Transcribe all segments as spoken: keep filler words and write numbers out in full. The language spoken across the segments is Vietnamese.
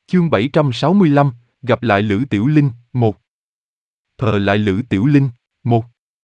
Chương bảy trăm sáu mươi lăm, gặp lại Lữ Tiểu Linh, một. Thờ lại Lữ Tiểu Linh, một.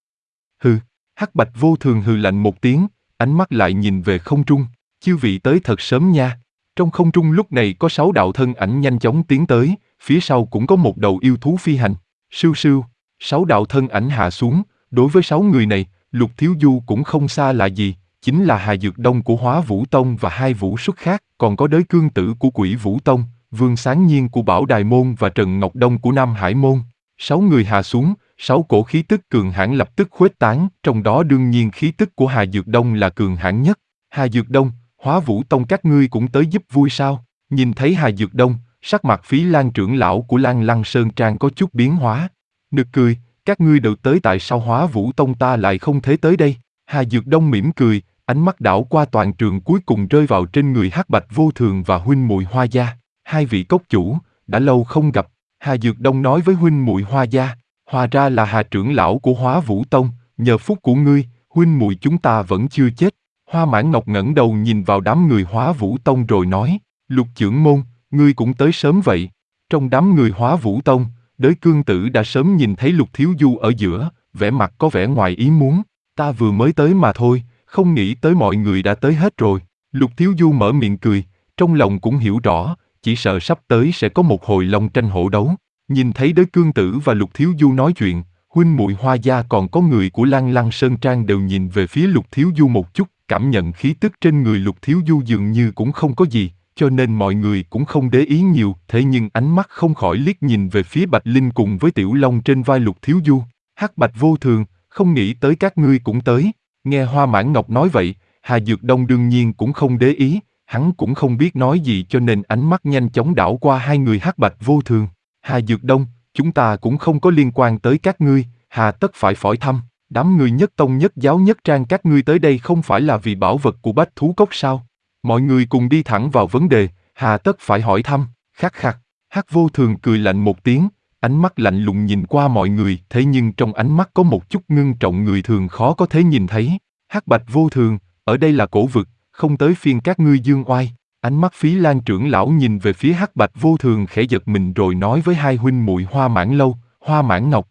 Hừ, Hắc Bạch Vô Thường hừ lạnh một tiếng, ánh mắt lại nhìn về không trung, chư vị tới thật sớm nha. Trong không trung lúc này có sáu đạo thân ảnh nhanh chóng tiến tới, phía sau cũng có một đầu yêu thú phi hành. Sưu sưu, sáu đạo thân ảnh hạ xuống, đối với sáu người này, Lục Thiếu Du cũng không xa lạ gì, chính là Hà Dược Đông của Hóa Vũ Tông và hai vũ xuất khác, còn có Đới Cương Tử của Quỷ Vũ Tông, Vương Sáng Nhiên của Bảo Đài Môn và Trần Ngọc Đông của Nam Hải Môn. Sáu người hạ xuống, sáu cổ khí tức cường hãn lập tức khuếch tán, trong đó đương nhiên khí tức của Hà Dược Đông là cường hãn nhất. Hà Dược Đông, Hóa Vũ Tông các ngươi cũng tới giúp vui sao? Nhìn thấy Hà Dược Đông, sắc mặt Phí Lan trưởng lão của Lan Lăng Sơn Trang có chút biến hóa. Nực cười, các ngươi đều tới tại sao Hóa Vũ Tông ta lại không thể tới đây? Hà Dược Đông mỉm cười, ánh mắt đảo qua toàn trường cuối cùng rơi vào trên người Hắc Bạch Vô Thường và huynh muội Hoa Gia. Hai vị cốc chủ, đã lâu không gặp. Hà Dược Đông nói với huynh muội Hoa Gia, hóa ra là Hà trưởng lão của Hóa Vũ Tông, nhờ phúc của ngươi, huynh muội chúng ta vẫn chưa chết. Hoa Mãn Ngọc ngẩng đầu nhìn vào đám người Hóa Vũ Tông rồi nói, Lục trưởng môn, ngươi cũng tới sớm vậy. Trong đám người Hóa Vũ Tông, Đới Cương Tử đã sớm nhìn thấy Lục Thiếu Du ở giữa, vẻ mặt có vẻ ngoài ý muốn, ta vừa mới tới mà thôi, không nghĩ tới mọi người đã tới hết rồi. Lục Thiếu Du mở miệng cười, trong lòng cũng hiểu rõ, chỉ sợ sắp tới sẽ có một hồi long tranh hổ đấu. Nhìn thấy Đới Cương Tử và Lục Thiếu Du nói chuyện, huynh muội Hoa Gia còn có người của Lan Lăng Sơn Trang đều nhìn về phía Lục Thiếu Du một chút, cảm nhận khí tức trên người Lục Thiếu Du dường như cũng không có gì, cho nên mọi người cũng không để ý nhiều, thế nhưng ánh mắt không khỏi liếc nhìn về phía Bạch Linh cùng với Tiểu Long trên vai Lục Thiếu Du. Hắc Bạch Vô Thường, không nghĩ tới các ngươi cũng tới. Nghe Hoa Mãn Ngọc nói vậy, Hà Dược Đông đương nhiên cũng không để ý, hắn cũng không biết nói gì cho nên ánh mắt nhanh chóng đảo qua hai người Hắc Bạch Vô Thường. Hà Dược Đông, chúng ta cũng không có liên quan tới các ngươi, hà tất phải phỏi thăm, đám người nhất tông nhất giáo nhất trang các ngươi tới đây không phải là vì bảo vật của Bách Thú Cốc sao? Mọi người cùng đi thẳng vào vấn đề, hà tất phải hỏi thăm, khắc khắc. Hắc Vô Thường cười lạnh một tiếng, ánh mắt lạnh lùng nhìn qua mọi người, thế nhưng trong ánh mắt có một chút ngưng trọng người thường khó có thể nhìn thấy. Hắc Bạch Vô Thường, ở đây là cổ vực, không tới phiên các ngươi dương oai. Ánh mắt Phí Lan trưởng lão nhìn về phía Hắc Bạch Vô Thường khẽ giật mình rồi nói với hai huynh muội Hoa Mãn Lâu, Hoa Mãn Ngọc.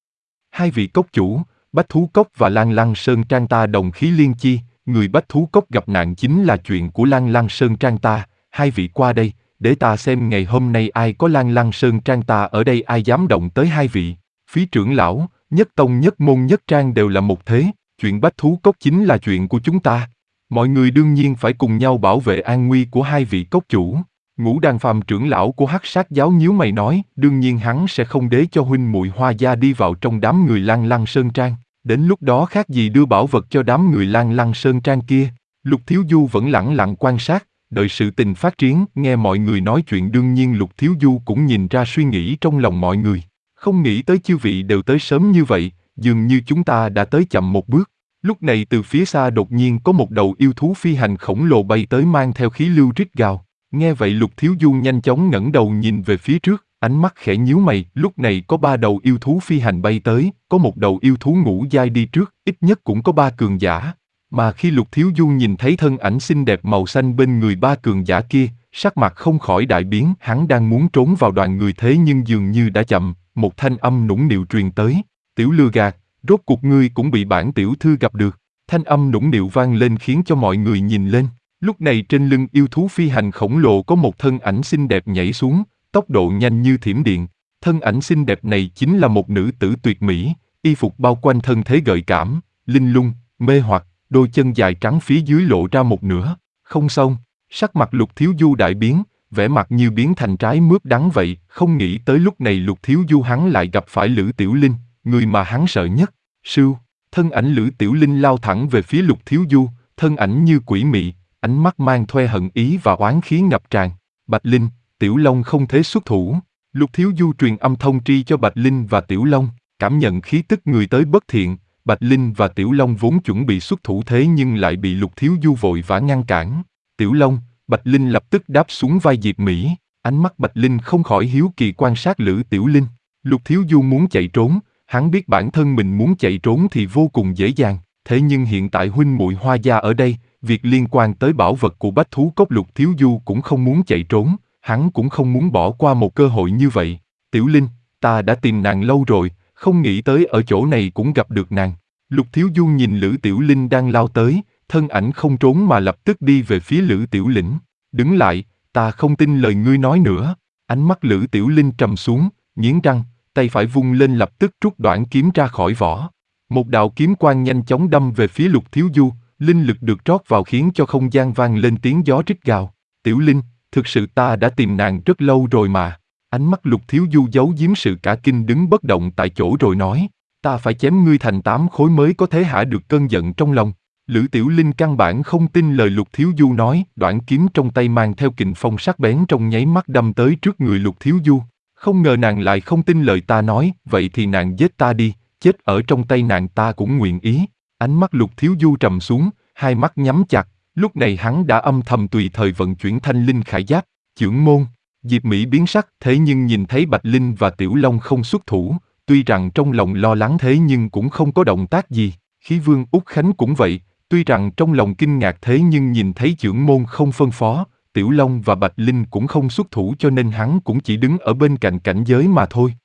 Hai vị cốc chủ, Bách Thú Cốc và Lan Lăng Sơn Trang ta đồng khí liên chi, người Bách Thú Cốc gặp nạn chính là chuyện của Lan Lăng Sơn Trang ta, hai vị qua đây, để ta xem ngày hôm nay ai có Lan Lăng Sơn Trang ta ở đây ai dám động tới hai vị. Phí trưởng lão, nhất tông nhất môn nhất trang đều là một thế, chuyện Bách Thú Cốc chính là chuyện của chúng ta. Mọi người đương nhiên phải cùng nhau bảo vệ an nguy của hai vị cốc chủ. Ngũ Đàn Phàm trưởng lão của Hắc Sát giáo nhíu mày nói, đương nhiên hắn sẽ không để cho huynh muội Hoa Gia đi vào trong đám người Lan Lăng Sơn Trang. Đến lúc đó khác gì đưa bảo vật cho đám người Lan Lăng Sơn Trang kia. Lục Thiếu Du vẫn lẳng lặng quan sát, đợi sự tình phát triển. Nghe mọi người nói chuyện đương nhiên Lục Thiếu Du cũng nhìn ra suy nghĩ trong lòng mọi người. Không nghĩ tới chư vị đều tới sớm như vậy, dường như chúng ta đã tới chậm một bước. Lúc này từ phía xa đột nhiên có một đầu yêu thú phi hành khổng lồ bay tới mang theo khí lưu rít gào. Nghe vậy Lục Thiếu Du nhanh chóng ngẩng đầu nhìn về phía trước, ánh mắt khẽ nhíu mày. Lúc này có ba đầu yêu thú phi hành bay tới, có một đầu yêu thú ngũ giai đi trước, ít nhất cũng có ba cường giả. Mà khi Lục Thiếu Du nhìn thấy thân ảnh xinh đẹp màu xanh bên người ba cường giả kia, sắc mặt không khỏi đại biến. Hắn đang muốn trốn vào đoàn người thế nhưng dường như đã chậm, một thanh âm nũng nịu truyền tới. Tiểu lừa gạt, rốt cuộc ngươi cũng bị bản tiểu thư gặp được. Thanh âm nũng nịu vang lên khiến cho mọi người nhìn lên. Lúc này trên lưng yêu thú phi hành khổng lồ có một thân ảnh xinh đẹp nhảy xuống, tốc độ nhanh như thiểm điện. Thân ảnh xinh đẹp này chính là một nữ tử tuyệt mỹ, y phục bao quanh thân thế gợi cảm, linh lung, mê hoặc, đôi chân dài trắng phía dưới lộ ra một nửa. Không xong, sắc mặt Lục Thiếu Du đại biến, vẻ mặt như biến thành trái mướp đắng vậy. Không nghĩ tới lúc này Lục Thiếu Du hắn lại gặp phải Lữ Tiểu Linh, người mà hắn sợ nhất. Sưu, thân ảnh Lữ Tiểu Linh lao thẳng về phía Lục Thiếu Du, thân ảnh như quỷ mị, ánh mắt mang thoe hận ý và oán khí ngập tràn. Bạch Linh, Tiểu Long không thể xuất thủ. Lục Thiếu Du truyền âm thông tri cho Bạch Linh và Tiểu Long, cảm nhận khí tức người tới bất thiện. Bạch Linh và Tiểu Long vốn chuẩn bị xuất thủ thế nhưng lại bị Lục Thiếu Du vội vã ngăn cản. Tiểu Long, Bạch Linh lập tức đáp xuống vai Diệp Mỹ, ánh mắt Bạch Linh không khỏi hiếu kỳ quan sát Lữ Tiểu Linh. Lục Thiếu Du muốn chạy trốn, hắn biết bản thân mình muốn chạy trốn thì vô cùng dễ dàng, thế nhưng hiện tại huynh muội Hoa Gia ở đây, việc liên quan tới bảo vật của Bách Thú Cốc Lục Thiếu Du cũng không muốn chạy trốn, hắn cũng không muốn bỏ qua một cơ hội như vậy. Tiểu Linh, ta đã tìm nàng lâu rồi, không nghĩ tới ở chỗ này cũng gặp được nàng. Lục Thiếu Du nhìn Lữ Tiểu Linh đang lao tới, thân ảnh không trốn mà lập tức đi về phía Lữ Tiểu Lĩnh. Đứng lại, ta không tin lời ngươi nói nữa. Ánh mắt Lữ Tiểu Linh trầm xuống, nghiến răng, tay phải vung lên lập tức rút đoạn kiếm ra khỏi vỏ. Một đạo kiếm quang nhanh chóng đâm về phía Lục Thiếu Du, linh lực được rót vào khiến cho không gian vang lên tiếng gió rít gào. Tiểu Linh, thực sự ta đã tìm nàng rất lâu rồi mà. Ánh mắt Lục Thiếu Du giấu giếm sự cả kinh đứng bất động tại chỗ rồi nói, ta phải chém ngươi thành tám khối mới có thể hạ được cơn giận trong lòng. Lữ Tiểu Linh căn bản không tin lời Lục Thiếu Du nói, đoạn kiếm trong tay mang theo kình phong sắc bén trong nháy mắt đâm tới trước người Lục Thiếu Du. Không ngờ nàng lại không tin lời ta nói, vậy thì nàng giết ta đi, chết ở trong tay nàng ta cũng nguyện ý. Ánh mắt Lục Thiếu Du trầm xuống, hai mắt nhắm chặt, lúc này hắn đã âm thầm tùy thời vận chuyển thanh linh khải giáp, chưởng môn. Diệp Mỹ biến sắc, thế nhưng nhìn thấy Bạch Linh và Tiểu Long không xuất thủ, tuy rằng trong lòng lo lắng thế nhưng cũng không có động tác gì. Khí Vương Úc Khánh cũng vậy, tuy rằng trong lòng kinh ngạc thế nhưng nhìn thấy chưởng môn không phân phó, Tiểu Long và Bạch Linh cũng không xuất thủ cho nên hắn cũng chỉ đứng ở bên cạnh cảnh giới mà thôi.